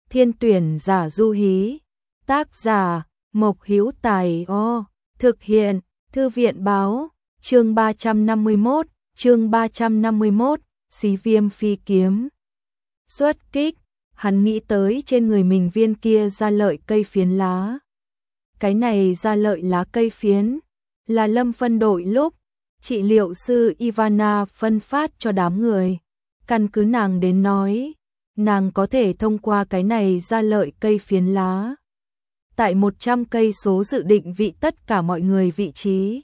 Thiên tuyển giả Du Hí. Tác giả Mộc Hữu Tài. Thực hiện Thư viện báo. Chương 351, Xí Viêm Phi Kiếm. Xuất kích, hắn nghĩ tới trên người mình viên kia ra lợi cây phiến lá. Cái này ra lợi lá cây phiến là Lâm phân đội lúc trị liệu sư Ivana phân phát cho đám người. Căn cứ nàng đến nói, nàng có thể thông qua cái này ra lợi cây phiến lá. Tại 100 cây số dự định vị tất cả mọi người vị trí.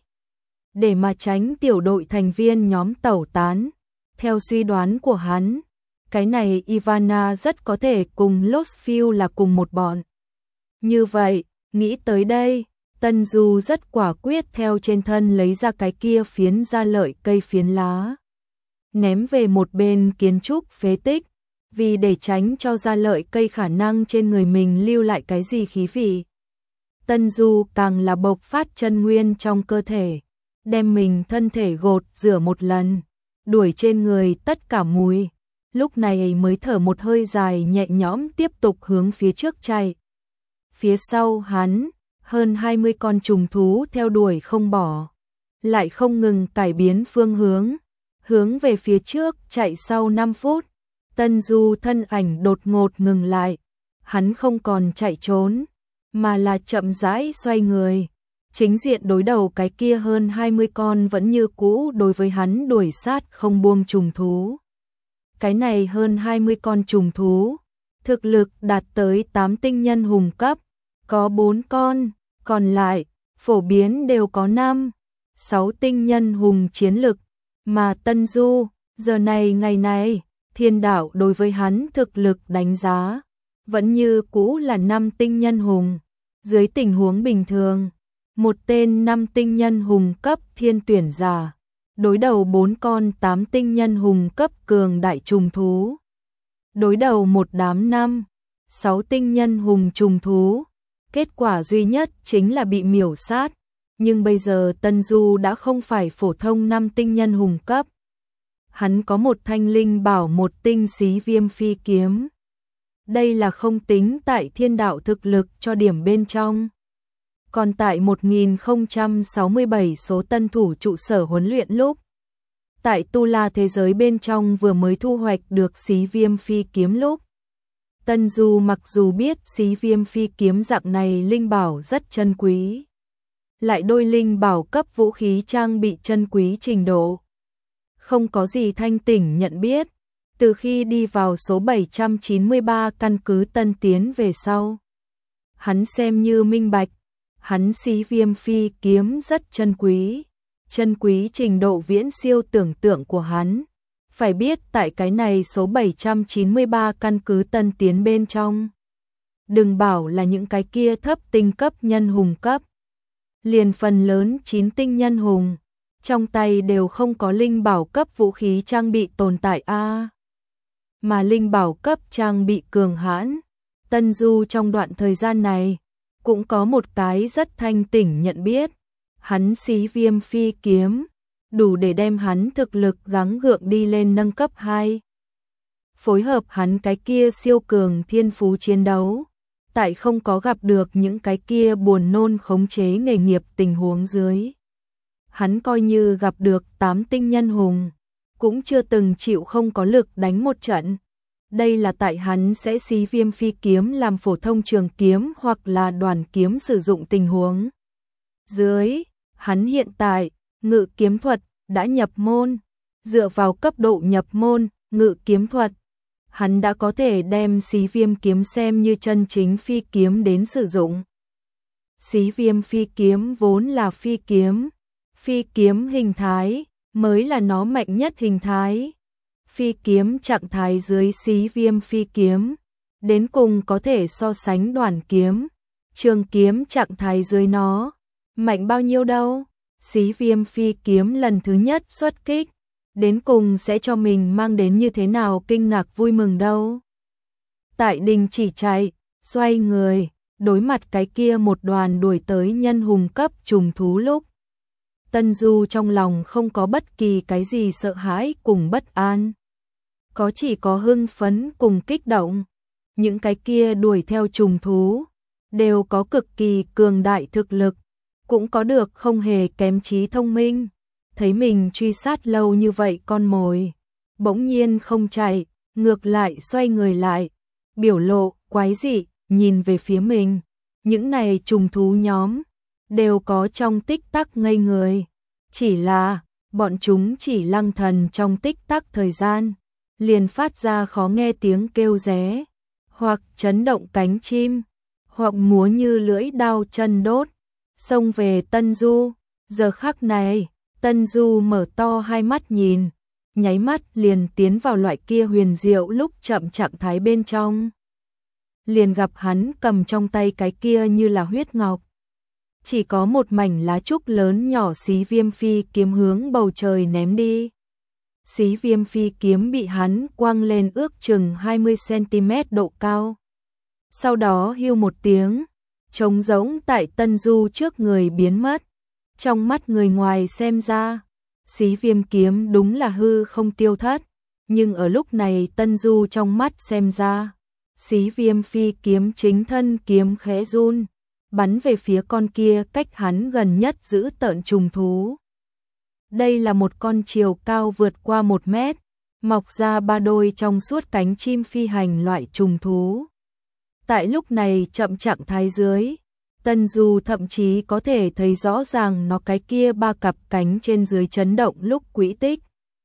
Để mà tránh tiểu đội thành viên nhóm tẩu tán. Theo suy đoán của hắn, cái này Ivana rất có thể cùng Lostfield là cùng một bọn. Như vậy, nghĩ tới đây, Tân Du rất quả quyết theo trên thân lấy ra cái kia phiến ra lợi cây phiến lá. Ném về một bên kiến trúc phế tích, vì để tránh cho ra lợi cây khả năng trên người mình lưu lại cái gì khí vị. Tân Du càng là bộc phát chân nguyên trong cơ thể, đem mình thân thể gột rửa một lần, đuổi trên người tất cả mùi. Lúc này mới thở một hơi dài nhẹ nhõm tiếp tục hướng phía trước chạy. Phía sau hắn, hơn 20 con trùng thú theo đuổi không bỏ, lại không ngừng cải biến phương hướng về phía trước chạy. Sau 5 phút, Tân Du thân ảnh đột ngột ngừng lại, hắn không còn chạy trốn, mà là chậm rãi xoay người, chính diện đối đầu cái kia hơn 20 con vẫn như cũ đối với hắn đuổi sát không buông trùng thú. Cái này hơn 20 con trùng thú, thực lực đạt tới 8 tinh nhân hùng cấp, có 4 con, còn lại, phổ biến đều có 5, 6 tinh nhân hùng chiến lực, mà Tân Du, giờ này ngày này, thiên đạo đối với hắn thực lực đánh giá, vẫn như cũ là 5 tinh nhân hùng. Dưới tình huống bình thường, một tên 5 tinh nhân hùng cấp thiên tuyển giả, đối đầu 4 con 8 tinh nhân hùng cấp cường đại trùng thú. Đối đầu một đám 5, 6 tinh nhân hùng trùng thú, kết quả duy nhất chính là bị miểu sát. Nhưng bây giờ Tân Du đã không phải phổ thông 5 tinh nhân hùng cấp. Hắn có một thanh linh bảo một tinh xí viêm phi kiếm. Đây là không tính tại thiên đạo thực lực cho điểm bên trong. Còn tại 1067 số tân thủ trụ sở huấn luyện lúc, tại Tu La thế giới bên trong vừa mới thu hoạch được xí viêm phi kiếm lúc, Tân Du mặc dù biết xí viêm phi kiếm dạng này linh bảo rất chân quý, lại đôi linh bảo cấp vũ khí trang bị chân quý trình độ, không có gì thanh tỉnh nhận biết. Từ khi đi vào số 793 căn cứ Tân Tiến về sau, hắn xem như minh bạch, hắn xí viêm phi kiếm rất chân quý trình độ viễn siêu tưởng tượng của hắn. Phải biết tại cái này số 793 căn cứ Tân Tiến bên trong, đừng bảo là những cái kia thấp tinh cấp nhân hùng cấp, liền phần lớn 9 tinh nhân hùng, trong tay đều không có linh bảo cấp vũ khí trang bị tồn tại a. Mà linh bảo cấp trang bị cường hãn, Tân Du trong đoạn thời gian này cũng có một cái rất thanh tỉnh nhận biết, hắn xí viêm phi kiếm đủ để đem hắn thực lực gắng gượng đi lên nâng cấp 2. Phối hợp hắn cái kia siêu cường thiên phú chiến đấu, tại không có gặp được những cái kia buồn nôn khống chế nghề nghiệp tình huống dưới, hắn coi như gặp được 8 tinh nhân hùng, cũng chưa từng chịu không có lực đánh một trận. Đây là tại hắn sẽ xí viêm phi kiếm làm phổ thông trường kiếm hoặc là đoàn kiếm sử dụng tình huống dưới. Hắn hiện tại, ngự kiếm thuật, đã nhập môn. Dựa vào cấp độ nhập môn, ngự kiếm thuật, hắn đã có thể đem xí viêm kiếm xem như chân chính phi kiếm đến sử dụng. Xí viêm phi kiếm vốn là phi kiếm hình thái, mới là nó mạnh nhất hình thái. Phi kiếm trạng thái dưới xí viêm phi kiếm, đến cùng có thể so sánh đoàn kiếm, trường kiếm trạng thái dưới nó, mạnh bao nhiêu đâu. Xí viêm phi kiếm lần thứ nhất xuất kích, đến cùng sẽ cho mình mang đến như thế nào kinh ngạc vui mừng đâu. Tại đình chỉ chạy, xoay người, đối mặt cái kia một đoàn đuổi tới nhân hùng cấp trùng thú lúc, Tân Du trong lòng không có bất kỳ cái gì sợ hãi cùng bất an, chỉ có hưng phấn cùng kích động. những cái kia đuổi theo trùng thú, đều có cực kỳ cường đại thực lực, cũng có được không hề kém trí thông minh. Thấy mình truy sát lâu như vậy con mồi, bỗng nhiên không chạy, ngược lại xoay người lại, biểu lộ quái dị, nhìn về phía mình. Những này trùng thú nhóm, đều có trong tích tắc ngây người. Chỉ là, bọn chúng chỉ lăng thần trong tích tắc thời gian, liền phát ra khó nghe tiếng kêu ré, hoặc chấn động cánh chim, hoặc múa như lưỡi đao chân đốt, xông về Tân Du. Giờ khắc này, Tân Du mở to hai mắt nhìn, nháy mắt liền tiến vào loại kia huyền diệu lúc chậm trạng thái bên trong. Liền gặp hắn cầm trong tay cái kia như là huyết ngọc. Chỉ có một mảnh lá trúc lớn nhỏ xí viêm phi kiếm hướng bầu trời ném đi. Xí viêm phi kiếm bị hắn quăng lên ước chừng 20cm độ cao. Sau đó hưu một tiếng, trống rỗng tại Tân Du trước người biến mất. Trong mắt người ngoài xem ra, xí viêm kiếm đúng là hư không tiêu thất. Nhưng ở lúc này Tân Du trong mắt xem ra, xí viêm phi kiếm chính thân kiếm khẽ run, bắn về phía con kia cách hắn gần nhất giữ tợn trùng thú. Đây là một con chiều cao vượt qua 1 mét, mọc ra 3 đôi trong suốt cánh chim phi hành loại trùng thú. Tại lúc này chậm trạng thái dưới, Tân Du thậm chí có thể thấy rõ ràng nó cái kia 3 cặp cánh trên dưới chấn động lúc quỹ tích.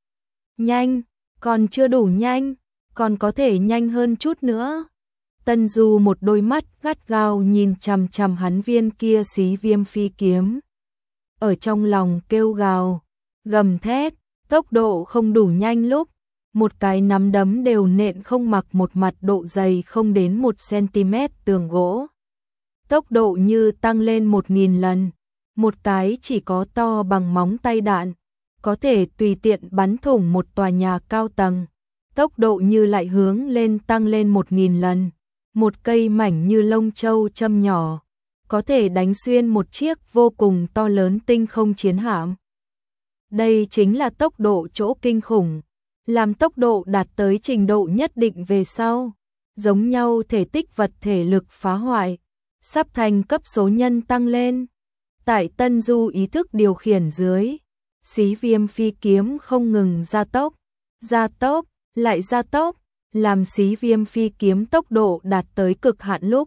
Nhanh, còn chưa đủ nhanh, còn có thể nhanh hơn chút nữa. Tân Du một đôi mắt gắt gao nhìn chằm chằm hắn viên kia xí viêm phi kiếm. Ở trong lòng kêu gào, gầm thét, tốc độ không đủ nhanh lúc, một cái nắm đấm đều nện không mặc một mặt độ dày không đến 1cm tường gỗ. Tốc độ như tăng lên 1000 lần, một cái chỉ có to bằng móng tay đạn, có thể tùy tiện bắn thủng một tòa nhà cao tầng. Tốc độ như lại hướng lên tăng lên 1000 lần, một cây mảnh như lông châu châm nhỏ, có thể đánh xuyên một chiếc vô cùng to lớn tinh không chiến hạm. Đây chính là tốc độ chỗ kinh khủng, làm tốc độ đạt tới trình độ nhất định về sau, giống nhau thể tích vật thể lực phá hoại, sắp thành cấp số nhân tăng lên. Tại Tân Du ý thức điều khiển dưới, xí viêm phi kiếm không ngừng gia tốc, lại gia tốc, làm xí viêm phi kiếm tốc độ đạt tới cực hạn lúc.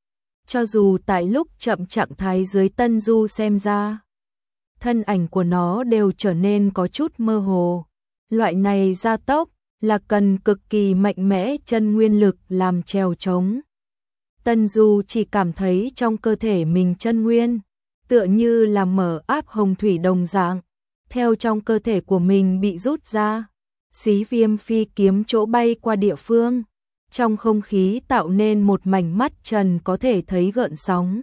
Cho dù tại lúc chậm trạng thái dưới Tân Du xem ra, thân ảnh của nó đều trở nên có chút mơ hồ. Loại này gia tốc là cần cực kỳ mạnh mẽ chân nguyên lực làm chèo chống. Tân Du chỉ cảm thấy trong cơ thể mình chân nguyên, tựa như là mở áp hồng thủy đồng dạng, theo trong cơ thể của mình bị rút ra. Xí viêm phi kiếm chỗ bay qua địa phương, trong không khí tạo nên một mảnh mắt trần có thể thấy gợn sóng.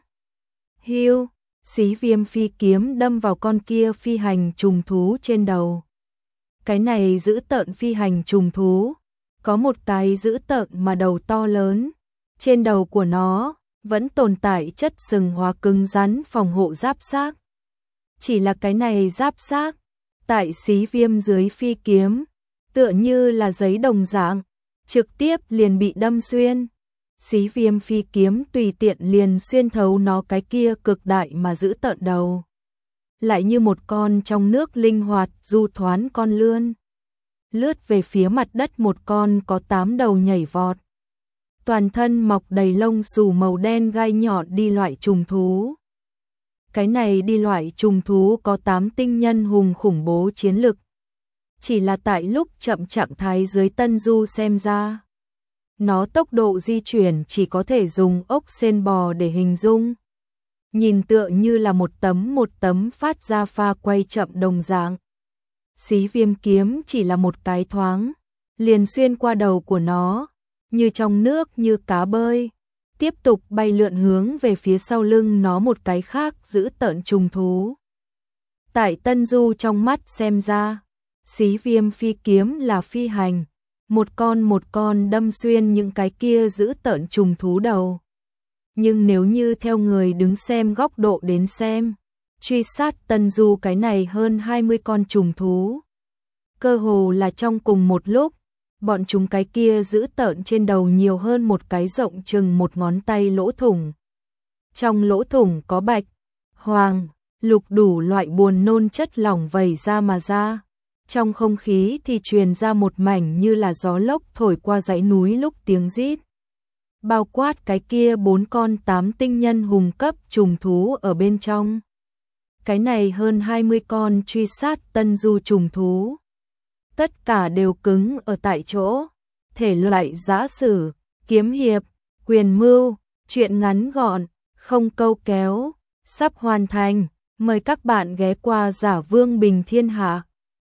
Hiu, xí viêm phi kiếm đâm vào con kia phi hành trùng thú trên đầu. Cái này giữ tợn phi hành trùng thú, có một cái giữ tợn mà đầu to lớn, trên đầu của nó vẫn tồn tại chất sừng hóa cứng rắn phòng hộ giáp xác. Chỉ là cái này giáp xác, tại xí viêm dưới phi kiếm, tựa như là giấy đồng dạng, trực tiếp liền bị đâm xuyên. Xí viêm phi kiếm tùy tiện liền xuyên thấu nó cái kia cực đại mà giữ tợn đầu. Lại như một con trong nước linh hoạt du thoán con lươn, lướt về phía mặt đất một con có 8 đầu nhảy vọt. Toàn thân mọc đầy lông xù màu đen gai nhọn đi loại trùng thú. Cái này đi loại trùng thú có 8 tinh nhân hùng khủng bố chiến lực. Chỉ là tại lúc chậm trạng thái dưới Tân Du xem ra, nó tốc độ di chuyển chỉ có thể dùng ốc sên bò để hình dung. Nhìn tựa như là một tấm phát ra pha quay chậm đồng dạng. Xí viêm kiếm chỉ là một cái thoáng, liền xuyên qua đầu của nó, như trong nước như cá bơi, tiếp tục bay lượn hướng về phía sau lưng nó một cái khác giữ tợn trùng thú. Tại Tân Du trong mắt xem ra, xí viêm phi kiếm là phi hành, một con đâm xuyên những cái kia giữ tợn trùng thú đầu. Nhưng nếu như theo người đứng xem góc độ đến xem, truy sát Tân Du cái này hơn 20 con trùng thú, cơ hồ là trong cùng một lúc, Bọn chúng cái kia dữ tợn trên đầu nhiều hơn một cái rộng chừng một ngón tay lỗ thủng. Trong lỗ thủng có bạch, hoàng, lục đủ loại buồn nôn chất lỏng vẩy ra mà ra. Trong không khí thì truyền ra một mảnh như là gió lốc thổi qua dãy núi lúc tiếng rít. Bao quát cái kia 4 con 8 tinh nhân hùng cấp trùng thú ở bên trong. Cái này hơn 20 con truy sát tân du trùng thú. Tất cả đều cứng ở tại chỗ. Thể loại giã sử, kiếm hiệp, quyền mưu, truyện ngắn gọn, không câu kéo, sắp hoàn thành. Mời các bạn ghé qua Giả Vương Bình Thiên Hạ.